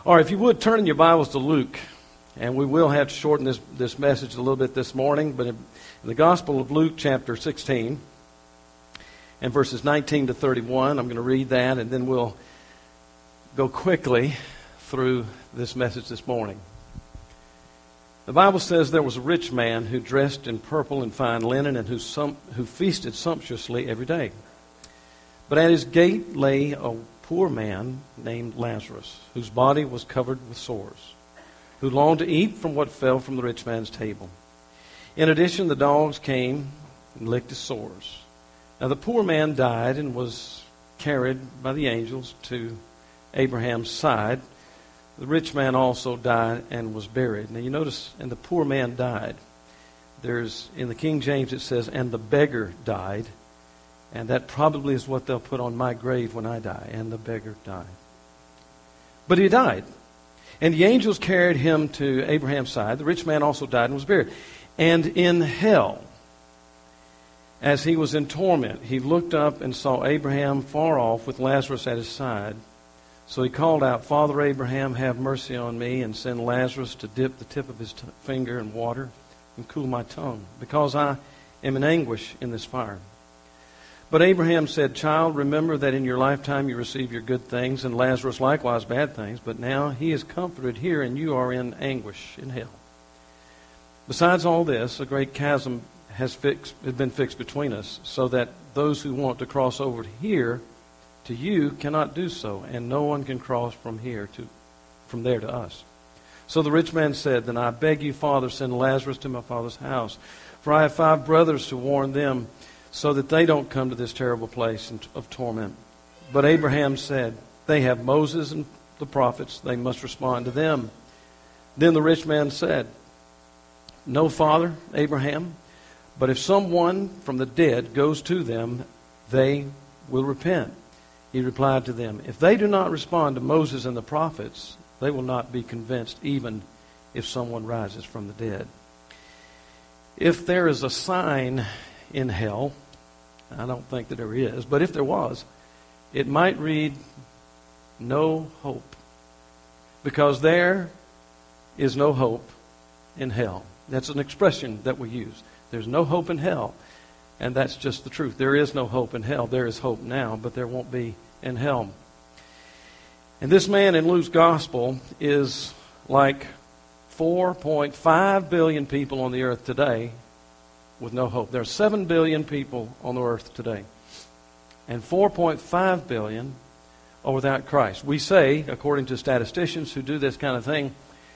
All right, if you would, turn in your Bibles to Luke. And we will have to shorten this message a little bit this morning. But in the Gospel of Luke, chapter 16, and verses 19 to 31, I'm going to read that, and then we'll go quickly through this message this morning. The Bible says there was a rich man who dressed in purple and fine linen and who feasted sumptuously every day. But at his gate lay a poor man named Lazarus, whose body was covered with sores, who longed to eat from what fell from the rich man's table. In addition, the dogs came and licked his sores. Now the poor man died and was carried by the angels to Abraham's side. The rich man also died and was buried. Now you notice, and the poor man died. In the King James it says, and the beggar died. And that probably is what they'll put on my grave when I die. And the beggar died. But he died. And the angels carried him to Abraham's side. The rich man also died and was buried. And in hell, as he was in torment, he looked up and saw Abraham far off with Lazarus at his side. So he called out, Father Abraham, have mercy on me, and send Lazarus to dip the tip of his finger in water and cool my tongue, because I am in anguish in this fire. But Abraham said, Child, remember that in your lifetime you received your good things, and Lazarus likewise bad things, but now he is comforted here, and you are in anguish in hell. Besides all this, a great chasm has been fixed between us, so that those who want to cross over here to you cannot do so, and no one can cross from there to us. So the rich man said, Then I beg you, Father, send Lazarus to my father's house, for I have 5 brothers to warn them, so that they don't come to this terrible place of torment. But Abraham said, They have Moses and the prophets, they must respond to them. Then the rich man said, No, Father, Abraham, but if someone from the dead goes to them, they will repent. He replied to them, If they do not respond to Moses and the prophets, they will not be convinced, even if someone rises from the dead. If there is a sign in hell, I don't think that there is, but if there was, it might read, No hope. Because there is no hope in hell. That's an expression that we use. There's no hope in hell. And that's just the truth. There is no hope in hell. There is hope now, but there won't be in hell. And this man in Luke's gospel is like 4.5 billion people on the earth today with no hope. There are 7 billion people on the earth today. And 4.5 billion are without Christ. We say, according to statisticians who do this kind of thing,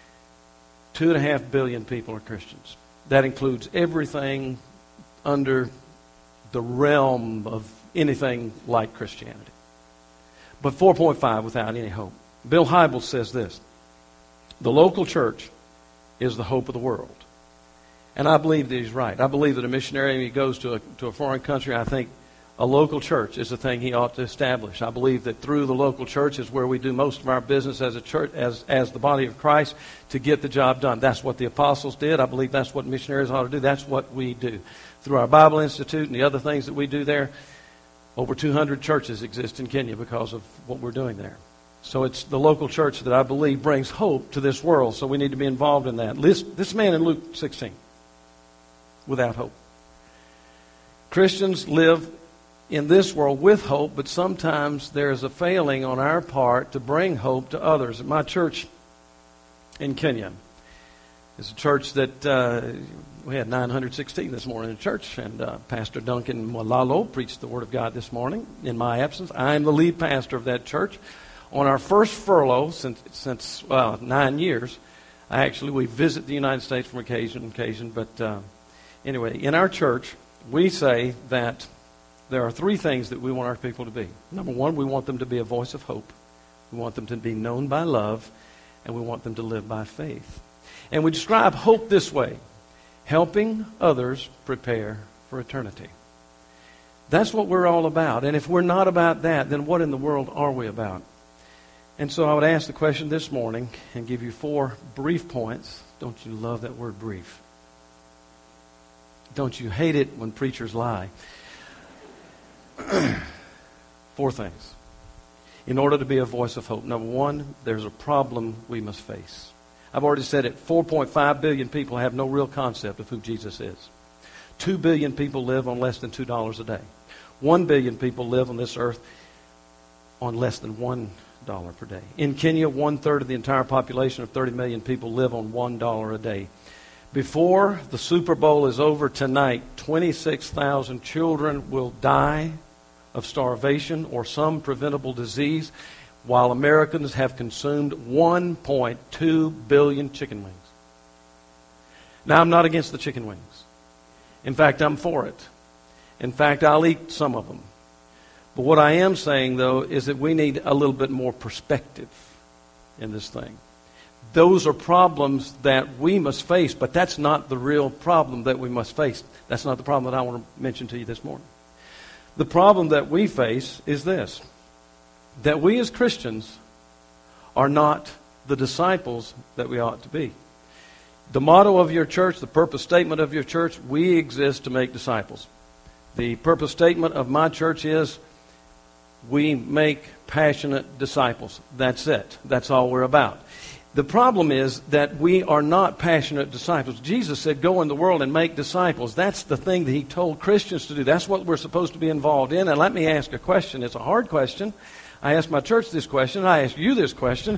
2.5 billion people are Christians. That includes everything under the realm of anything like Christianity. But 4.5 without any hope. Bill Hybels says this, The local church is the hope of the world. And I believe that he's right. I believe that a missionary, when he goes to a foreign country, I think a local church is the thing he ought to establish. I believe that through the local church is where we do most of our business as a church, as the body of Christ, to get the job done. That's what the apostles did. I believe that's what missionaries ought to do. That's what we do. Through our Bible Institute and the other things that we do there, over 200 churches exist in Kenya because of what we're doing there. So it's the local church that I believe brings hope to this world. So we need to be involved in that. This man in Luke 16, without hope. Christians live in this world with hope, but sometimes there is a failing on our part to bring hope to others. At my church in Kenya, it's a church that we had 916 this morning in church, and Pastor Duncan Malalo preached the Word of God this morning in my absence. I am the lead pastor of that church. On our first furlough since 9 years, we visit the United States from occasion, but anyway, in our church, we say that there are 3 things that we want our people to be. Number 1, we want them to be a voice of hope. We want them to be known by love, and we want them to live by faith. And we describe hope this way: helping others prepare for eternity. That's what we're all about. And if we're not about that, then what in the world are we about? And so I would ask the question this morning and give you 4 brief points. Don't you love that word, brief? Don't you hate it when preachers lie? 4 things. in order to be a voice of hope. Number one, there's a problem we must face. I've already said it. 4.5 billion people have no real concept of who Jesus is. 2 billion people live on less than $2 a day. 1 billion people live on this earth on less than $1 per day. In Kenya, 1/3 of the entire population of 30 million people live on $1 a day. Before the Super Bowl is over tonight, 26,000 children will die of starvation or some preventable disease, while Americans have consumed 1.2 billion chicken wings. Now, I'm not against the chicken wings. In fact, I'm for it. In fact, I'll eat some of them. But what I am saying, though, is that we need a little bit more perspective in this thing. Those are problems that we must face, but that's not the real problem that we must face. That's not the problem that I want to mention to you this morning. The problem that we face is this, that we as Christians are not the disciples that we ought to be. The motto of your church, the purpose statement of your church, we exist to make disciples. The purpose statement of my church is, we make passionate disciples. That's it. That's all we're about. The problem is that we are not passionate disciples. Jesus said, go in the world and make disciples. That's the thing that he told Christians to do. That's what we're supposed to be involved in. And let me ask a question. It's a hard question. I asked my church this question. I ask you this question.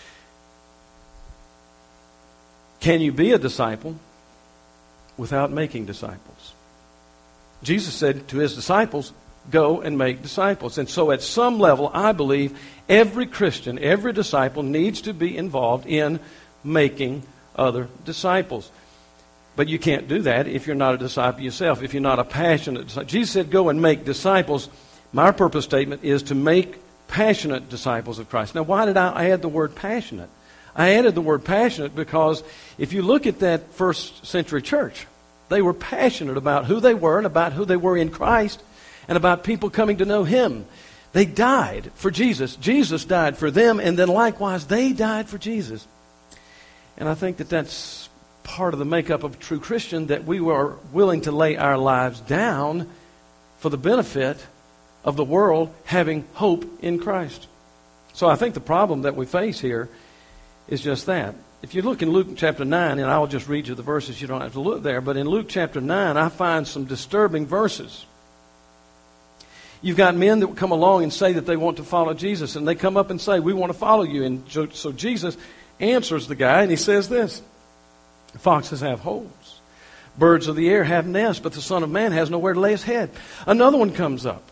Can you be a disciple without making disciples? Jesus said to his disciples, go and make disciples. And so at some level, I believe every Christian, every disciple needs to be involved in making other disciples. But you can't do that if you're not a disciple yourself, if you're not a passionate disciple. Jesus said, go and make disciples. My purpose statement is to make passionate disciples of Christ. Now, why did I add the word passionate? I added the word passionate because if you look at that first century church, they were passionate about who they were and about who they were in Christ and about people coming to know Him. They died for Jesus. Jesus died for them, and then likewise they died for Jesus. And I think that that's part of the makeup of a true Christian, that we were willing to lay our lives down for the benefit of the world having hope in Christ. So I think the problem that we face here is just that. If you look in Luke chapter 9, and I'll just read you the verses, you don't have to look there, but in Luke chapter 9, I find some disturbing verses. You've got men that come along and say that they want to follow Jesus, and they come up and say, we want to follow you. And so Jesus answers the guy, and he says this, foxes have holes, birds of the air have nests, but the Son of Man has nowhere to lay his head. Another one comes up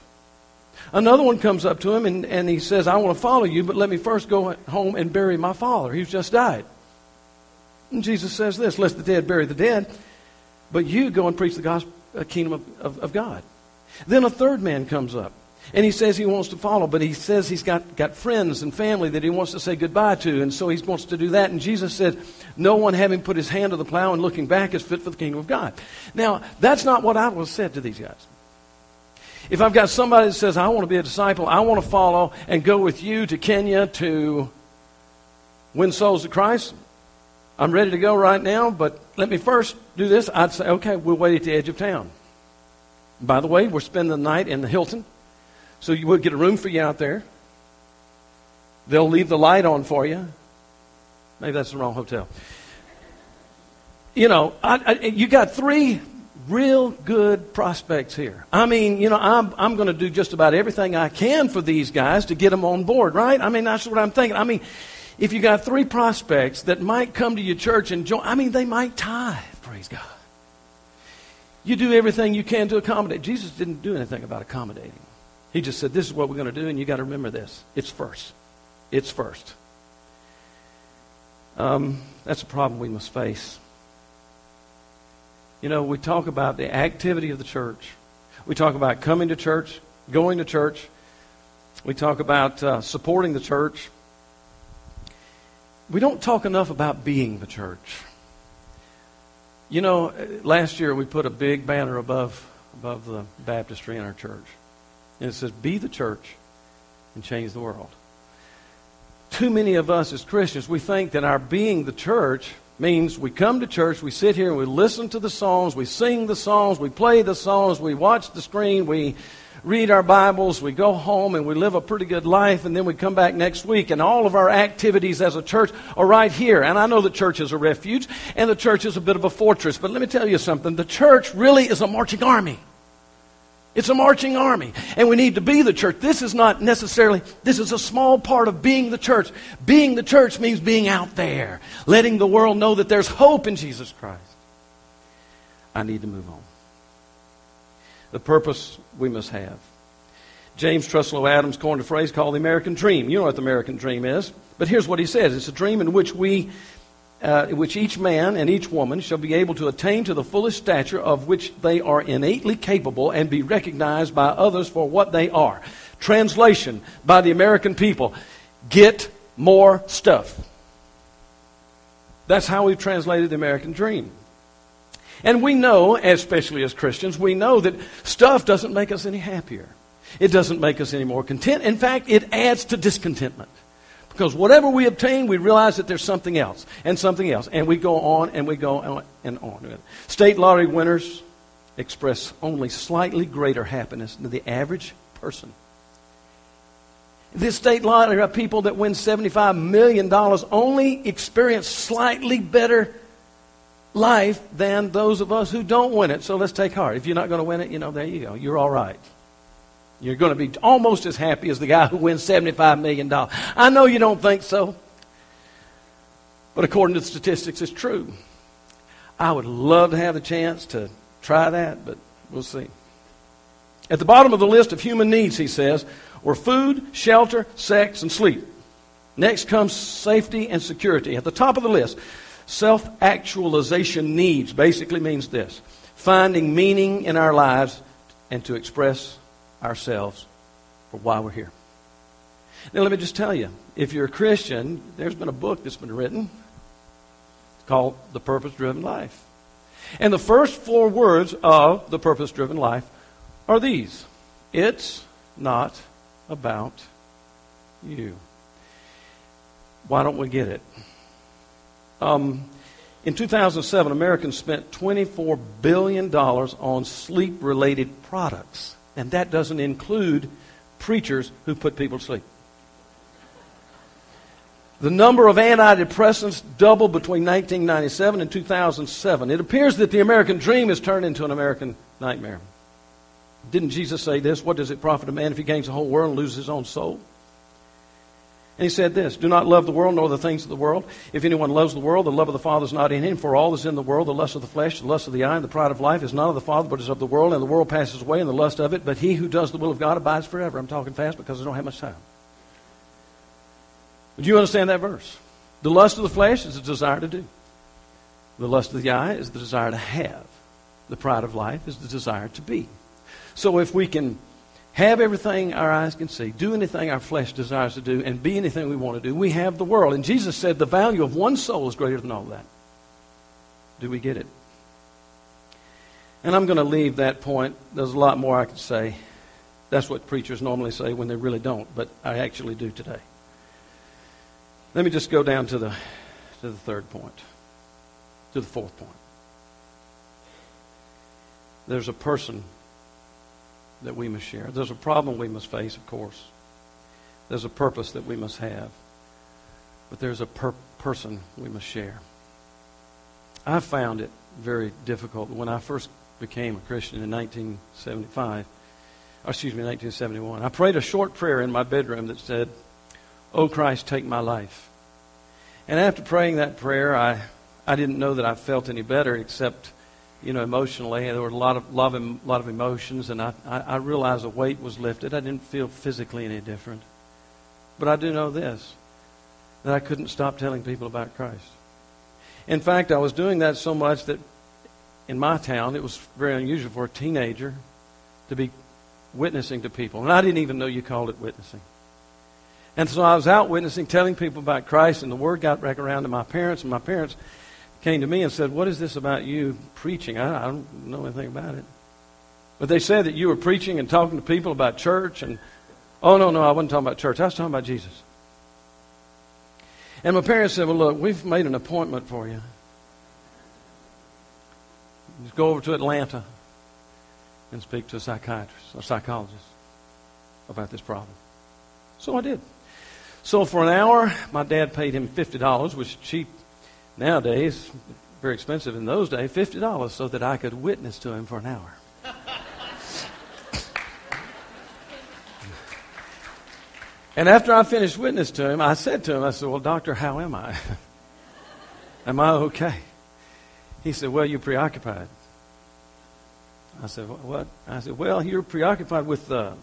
to him, and he says, I want to follow you, but let me first go home and bury my father. He's just died. And Jesus says this, let the dead bury the dead, but you go and preach the gospel, kingdom of God. Then a third man comes up, and he says he wants to follow, but he says he's got friends and family that he wants to say goodbye to, and so he wants to do that. And Jesus said, no one having put his hand to the plow and looking back is fit for the kingdom of God. Now, that's not what I was said to these guys. If I've got somebody that says, I want to be a disciple, I want to follow and go with you to Kenya to win souls to Christ, I'm ready to go right now, but let me first do this. I'd say, okay, we'll wait at the edge of town. By the way, we're spending the night in the Hilton, so you will get a room for you out there. They'll leave the light on for you. Maybe that's the wrong hotel. You know, you got 3 real good prospects here. I mean, you know, I'm going to do just about everything I can for these guys to get them on board, right? I mean, that's what I'm thinking. I mean, if you got 3 prospects that might come to your church and join, I mean, they might tithe, praise God. You do everything you can to accommodate. Jesus didn't do anything about accommodating. He just said, this is what we're going to do, and you got to remember this. It's first. It's first. That's a problem we must face. You know, we talk about the activity of the church. We talk about coming to church, going to church. We talk about supporting the church. We don't talk enough about being the church. You know, last year we put a big banner above the baptistry in our church. And it says, be the church and change the world. Too many of us as Christians, we think that our being the church means we come to church, we sit here and we listen to the songs, we sing the songs, we play the songs, we watch the screen, we read our Bibles, we go home, and we live a pretty good life, and then we come back next week, and all of our activities as a church are right here. And I know the church is a refuge, and the church is a bit of a fortress, but let me tell you something. The church really is a marching army. It's a marching army, and we need to be the church. This is a small part of being the church. Being the church means being out there, letting the world know that there's hope in Jesus Christ. I need to move on. The purpose we must have. James Truslow Adams coined a phrase called the American dream. You know what the American dream is, but here's what he says. It's a dream in which which each man and each woman shall be able to attain to the fullest stature of which they are innately capable and be recognized by others for what they are. Translation by the American people: get more stuff. That's how we've translated the American dream. And we know, especially as Christians, we know that stuff doesn't make us any happier. It doesn't make us any more content. In fact, it adds to discontentment. Because whatever we obtain, we realize that there's something else, and we go on and we go on and on. State lottery winners express only slightly greater happiness than the average person. The state lottery people that win $75 million only experience slightly better life than those of us who don't win it. So let's take heart. If you're not going to win it, there you go. You're all right. You're going to be almost as happy as the guy who wins $75 million. I know you don't think so. But according to the statistics, it's true. I would love to have the chance to try that, but we'll see. At the bottom of the list of human needs, he says, were food, shelter, sex, and sleep. Next comes safety and security. At the top of the list, self-actualization needs basically means this: finding meaning in our lives and to express ourselves for why we're here. Now, let me just tell you, if you're a Christian, there's been a book that's been written called The Purpose-Driven Life. And the first 4 words of The Purpose-Driven Life are these: it's not about you. Why don't we get it? In 2007, Americans spent $24 billion on sleep-related products. And that doesn't include preachers who put people to sleep. The number of antidepressants doubled between 1997 and 2007. It appears that the American dream has turned into an American nightmare. Didn't Jesus say this? What does it profit a man if he gains the whole world and loses his own soul? And he said this: do not love the world nor the things of the world. If anyone loves the world, the love of the Father is not in him. For all is in the world, the lust of the flesh, the lust of the eye, and the pride of life is not of the Father, but is of the world. And the world passes away, and the lust of it. But he who does the will of God abides forever. I'm talking fast because I don't have much time. But you understand that verse? The lust of the flesh is the desire to do. The lust of the eye is the desire to have. The pride of life is the desire to be. So if we can have everything our eyes can see, do anything our flesh desires to do, and be anything we want to do, we have the world. And Jesus said the value of one soul is greater than all that. Do we get it? And I'm going to leave that point. There's a lot more I could say. That's what preachers normally say when they really don't, but I actually do today. Let me just go down to the third point, to the fourth point. There's a person that we must share. There's a problem we must face, of course. There's a purpose that we must have. But there's a person we must share. I found it very difficult when I first became a Christian in 1971. I prayed a short prayer in my bedroom that said, "Oh Christ, take my life." And after praying that prayer, I didn't know that I felt any better except emotionally. There were a lot of emotions, and I realized a weight was lifted. I didn't feel physically any different. But I do know this, that I couldn't stop telling people about Christ. In fact, I was doing that so much that in my town, it was very unusual for a teenager to be witnessing to people. And I didn't even know you called it witnessing. And so I was out witnessing, telling people about Christ, and the word got back around to my parents, and my parents came to me and said, "What is this about you preaching? I don't know anything about it." But they said that you were preaching and talking to people about church. And, oh, no, I wasn't talking about church. I was talking about Jesus. And my parents said, "Well, look, we've made an appointment for you. Just go over to Atlanta and speak to a psychiatrist or psychologist." about this problem. So I did. So for an hour, my dad paid him $50, which is cheap nowadays, very expensive in those days, $50, so that I could witness to him for an hour. And after I finished witness to him, I said to him, I said, well, doctor, how am I? Am I okay? He said, well, you're preoccupied. I said, what? I said, well, you're preoccupied with that.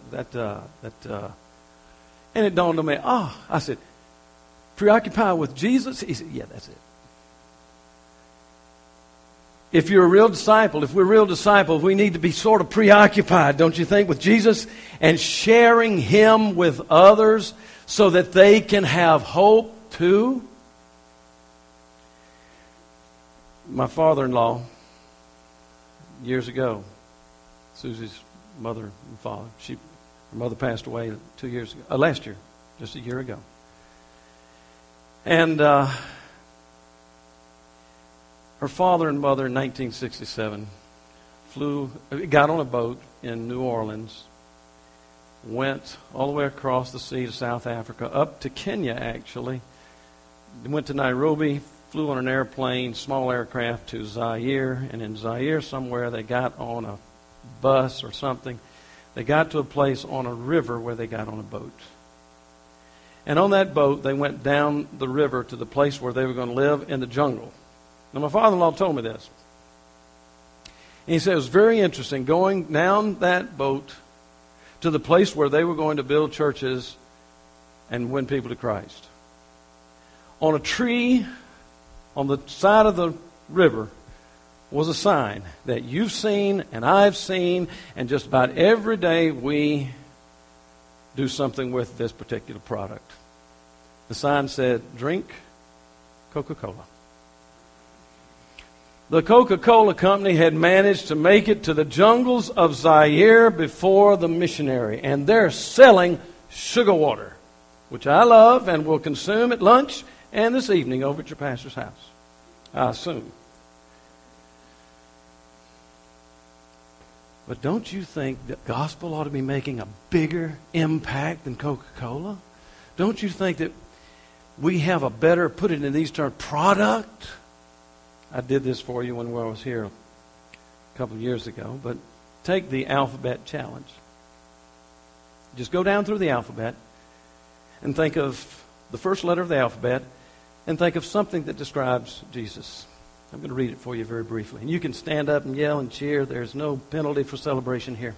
And it dawned on me, I said, preoccupied with Jesus? He said, yeah, that's it. If you're a real disciple, if we're real disciples, we need to be sort of preoccupied, don't you think, with Jesus and sharing Him with others so that they can have hope too. My father-in-law, years ago, Susie's mother and father, her mother passed away 2 years ago, last year, just a year ago. And her father and mother in 1967 got on a boat in New Orleans, went all the way across the sea to South Africa, up to Kenya actually, went to Nairobi, flew on an airplane, small aircraft to Zaire, and in Zaire somewhere they got on a bus or something. They got to a place on a river where they got on a boat. And on that boat they went down the river to the place where they were going to live in the jungle. Now, my father-in-law told me this. And he said it was very interesting going down that boat to the place where they were going to build churches and win people to Christ. On a tree on the side of the river was a sign that you've seen and I've seen, and just about every day we do something with this particular product. The sign said, drink Coca-Cola. The Coca-Cola company had managed to make it to the jungles of Zaire before the missionary, and they're selling sugar water, which I love and will consume at lunch and this evening over at your pastor's house, I assume. But don't you think that gospel ought to be making a bigger impact than Coca-Cola? Don't you think that we have a better, put it in these terms, product? I did this for you when I was here a couple of years ago, but take the alphabet challenge. Just go down through the alphabet and think of the first letter of the alphabet and think of something that describes Jesus. I'm going to read it for you very briefly. And you can stand up and yell and cheer. There's no penalty for celebration here.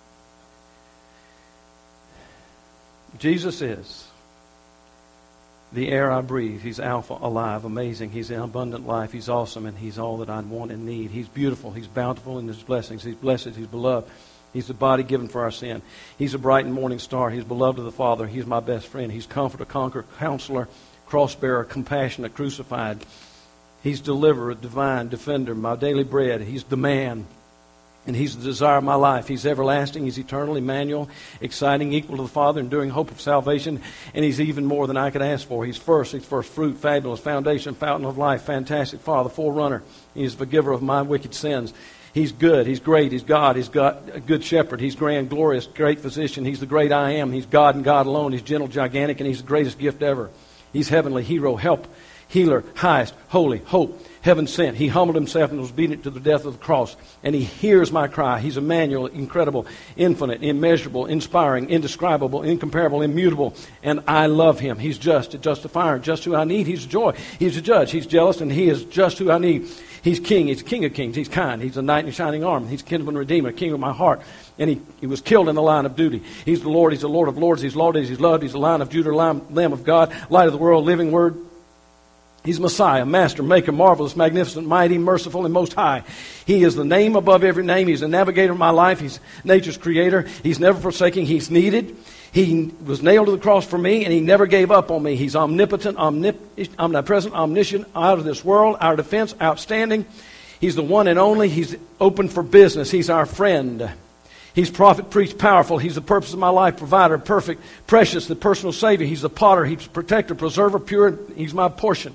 Jesus is the air I breathe. He's Alpha, alive, amazing. He's an abundant life. He's awesome, and He's all that I want and need. He's beautiful. He's bountiful in His blessings. He's blessed. He's beloved. He's the body given for our sin. He's a bright and morning star. He's beloved of the Father. He's my best friend. He's comforter, conqueror, counselor, cross-bearer, compassionate, crucified. He's deliverer, divine, defender, my daily bread. He's the man. And He's the desire of my life. He's everlasting. He's eternal, Emmanuel, exciting, equal to the Father, enduring hope of salvation. And He's even more than I could ask for. He's first fruit, fabulous, foundation, fountain of life, fantastic Father, forerunner. He's the forgiver of my wicked sins. He's good. He's great. He's God. He's got a good shepherd. He's grand, glorious, great physician. He's the great I am. He's God and God alone. He's gentle, gigantic, and He's the greatest gift ever. He's heavenly, hero, help, healer, highest, holy, hope, heaven sent. He humbled Himself and was obedient to the death of the cross. And He hears my cry. He's Emmanuel, incredible, infinite, immeasurable, inspiring, indescribable, incomparable, immutable. And I love Him. He's just, a justifier, just who I need. He's a joy. He's a judge. He's jealous, and He is just who I need. He's king. He's King of kings. He's kind. He's a knight in shining armor. He's kinsman redeemer, king of my heart. And he was killed in the line of duty. He's the Lord. He's the Lord of lords. He's lauded. He's loved. He's the Lion of Judah, Lamb of God, light of the world, living word. He's Messiah, Master, Maker, marvelous, magnificent, mighty, merciful, and most high. He is the name above every name. He's the navigator of my life. He's nature's creator. He's never forsaking. He's needed. He was nailed to the cross for me, and He never gave up on me. He's omnipotent, omnipresent, omniscient, out of this world, our defense, outstanding. He's the one and only. He's open for business. He's our friend. He's prophet, priest, powerful. He's the purpose of my life, provider, perfect, precious, the personal Savior. He's the potter. He's protector, preserver, pure. He's my portion.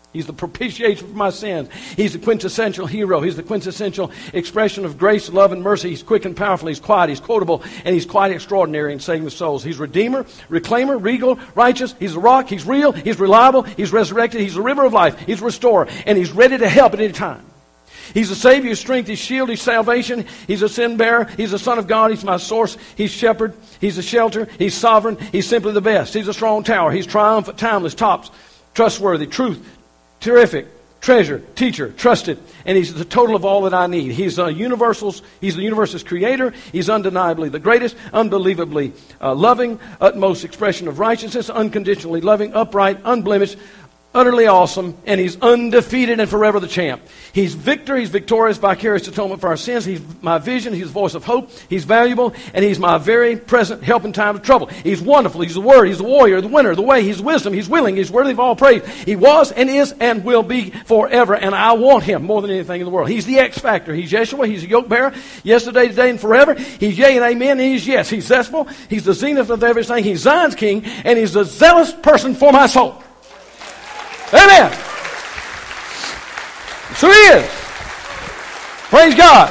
He's the propitiation for my sins. He's the quintessential hero. He's the quintessential expression of grace, love, and mercy. He's quick and powerful. He's quiet. He's quotable. And he's quite extraordinary in saving the souls. He's Redeemer, Reclaimer, Regal, Righteous. He's a rock. He's real. He's reliable. He's resurrected. He's the river of life. He's Restorer. And He's ready to help at any time. He's a Savior, His strength, His shield, His salvation. He's a sin bearer. He's the Son of God. He's my source. He's shepherd. He's a shelter. He's sovereign. He's simply the best. He's a strong tower. He's triumphant, timeless, tops, trustworthy, truth, terrific, treasure, teacher, trusted, and He's the total of all that I need. He's the universe's creator. He's undeniably the greatest, unbelievably loving, utmost expression of righteousness, unconditionally loving, upright, unblemished, utterly awesome, and He's undefeated and forever the champ. He's victor, He's victorious, vicarious atonement for our sins. He's my vision, He's the voice of hope, He's valuable, and He's my very present help in time of trouble. He's wonderful, He's the Word, He's the warrior, the winner, the way, He's wisdom, He's willing, He's worthy of all praise. He was and is and will be forever, and I want Him more than anything in the world. He's the X factor. He's Yeshua, He's a yoke bearer, yesterday, today, and forever. He's yea and amen, and He's yes. He's zestful, He's the zenith of everything. He's Zion's king, and He's the zealous person for my soul. Amen. So He is. Praise God.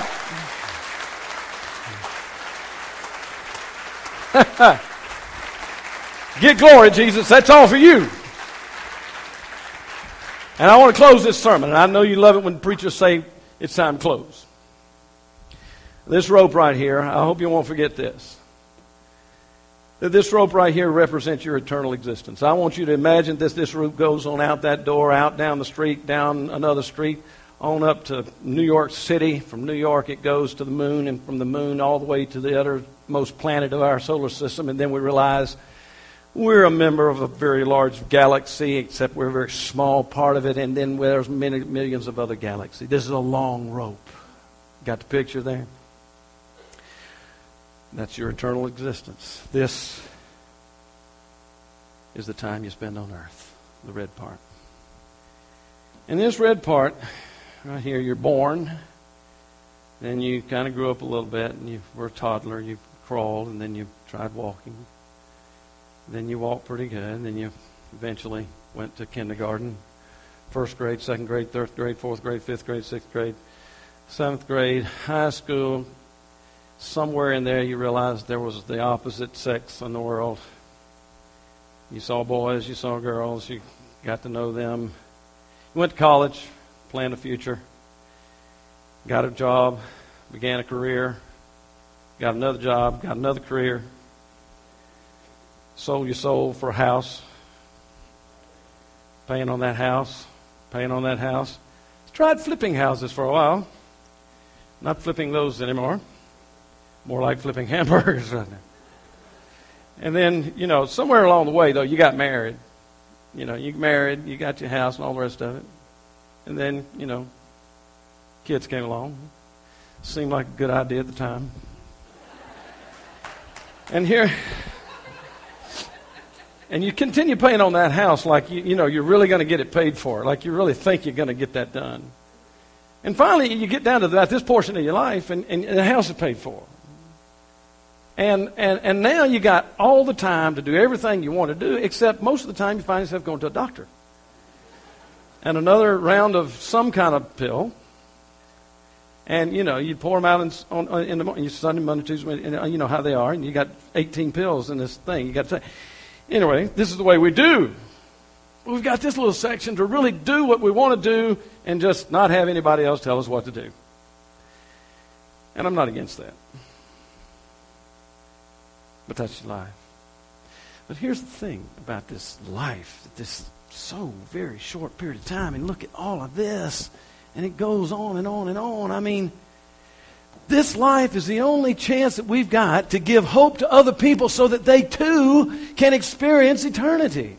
Get glory, Jesus. That's all for you. And I want to close this sermon. And I know you love it when preachers say it's time to close. This rope right here, I hope you won't forget this. That this rope right here represents your eternal existence. I want you to imagine this rope goes on out that door, out down the street, down another street, on up to New York City. From New York it goes to the moon, and from the moon all the way to the uttermost planet of our solar system. And then we realize we're a member of a very large galaxy, except we're a very small part of it. And then there's many millions of other galaxies. This is a long rope. Got the picture there? That's your eternal existence. This is the time you spend on earth, the red part. In this red part, right here, you're born, then you kind of grew up a little bit, and you were a toddler, you crawled, and then you tried walking. Then you walked pretty good, and then you eventually went to kindergarten, first grade, second grade, third grade, fourth grade, fifth grade, sixth grade, seventh grade, high school. Somewhere in there you realized there was the opposite sex in the world. You saw boys, you saw girls, you got to know them. You went to college, planned a future, got a job, began a career, got another job, got another career, sold your soul for a house, paying on that house, paying on that house. Tried flipping houses for a while. Not flipping those anymore. More like flipping hamburgers right now. And then, somewhere along the way, though, you got married. You married, you got your house and all the rest of it. And then, kids came along. Seemed like a good idea at the time. And you continue paying on that house like, you're really going to get it paid for. Like you really think you're going to get that done. And finally, you get down to this portion of your life, and the house is paid for. And now you got all the time to do everything you want to do, except most of the time you find yourself going to a doctor. And another round of some kind of pill. And, you pour them out in the morning. You Sunday, Monday, Tuesday, and you know how they are. And you got 18 pills in this thing. You got to take. Anyway, this is the way we do. We've got this little section to really do what we want to do and just not have anybody else tell us what to do. And I'm not against that. But that's your life. But here's the thing about this life, this so very short period of time, and look at all of this, and it goes on and on and on. I mean, this life is the only chance that we've got to give hope to other people so that they too can experience eternity.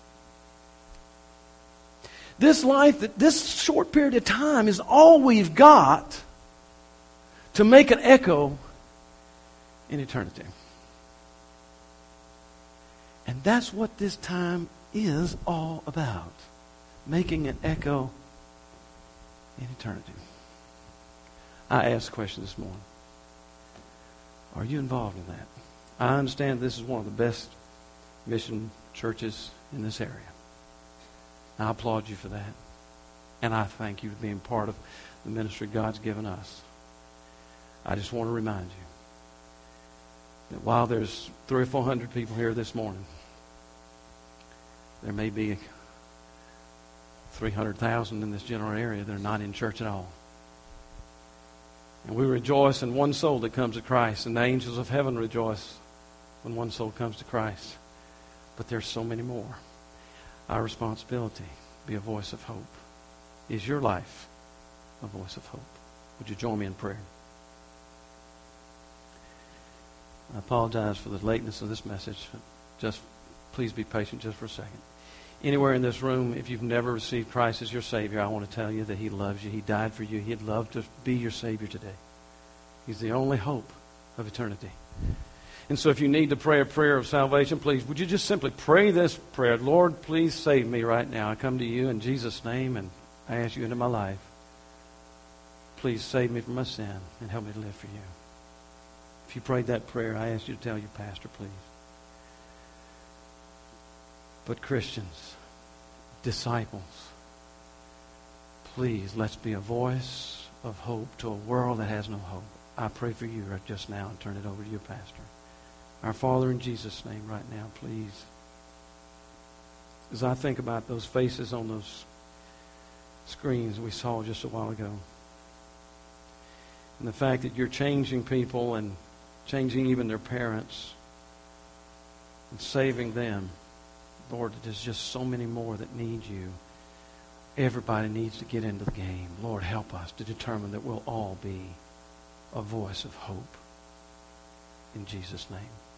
This life, this short period of time is all we've got to make an echo in eternity. And that's what this time is all about. Making an echo in eternity. I asked a question this morning. Are you involved in that? I understand this is one of the best mission churches in this area. I applaud you for that. And I thank you for being part of the ministry God's given us. I just want to remind you that while there's 300 or 400 people here this morning, there may be 300,000 in this general area that are not in church at all. And we rejoice in one soul that comes to Christ, and the angels of heaven rejoice when one soul comes to Christ. But there's so many more. Our responsibility, be a voice of hope. Is your life a voice of hope? Would you join me in prayer? I apologize for the lateness of this message. Just please be patient just for a second. Anywhere in this room, if you've never received Christ as your Savior, I want to tell you that He loves you. He died for you. He'd love to be your Savior today. He's the only hope of eternity. And so if you need to pray a prayer of salvation, please, would you just simply pray this prayer? Lord, please save me right now. I come to you in Jesus' name, and I ask you into my life. Please save me from my sin and help me to live for you. If you prayed that prayer, I ask you to tell your pastor, please. But Christians, disciples, please, let's be a voice of hope to a world that has no hope. I pray for you right just now and turn it over to your pastor. Our Father, in Jesus' name right now, please. As I think about those faces on those screens we saw just a while ago, and the fact that you're changing people and changing even their parents and saving them, Lord, there's just so many more that need you. Everybody needs to get into the game. Lord, help us to determine that we'll all be a voice of hope. In Jesus' name.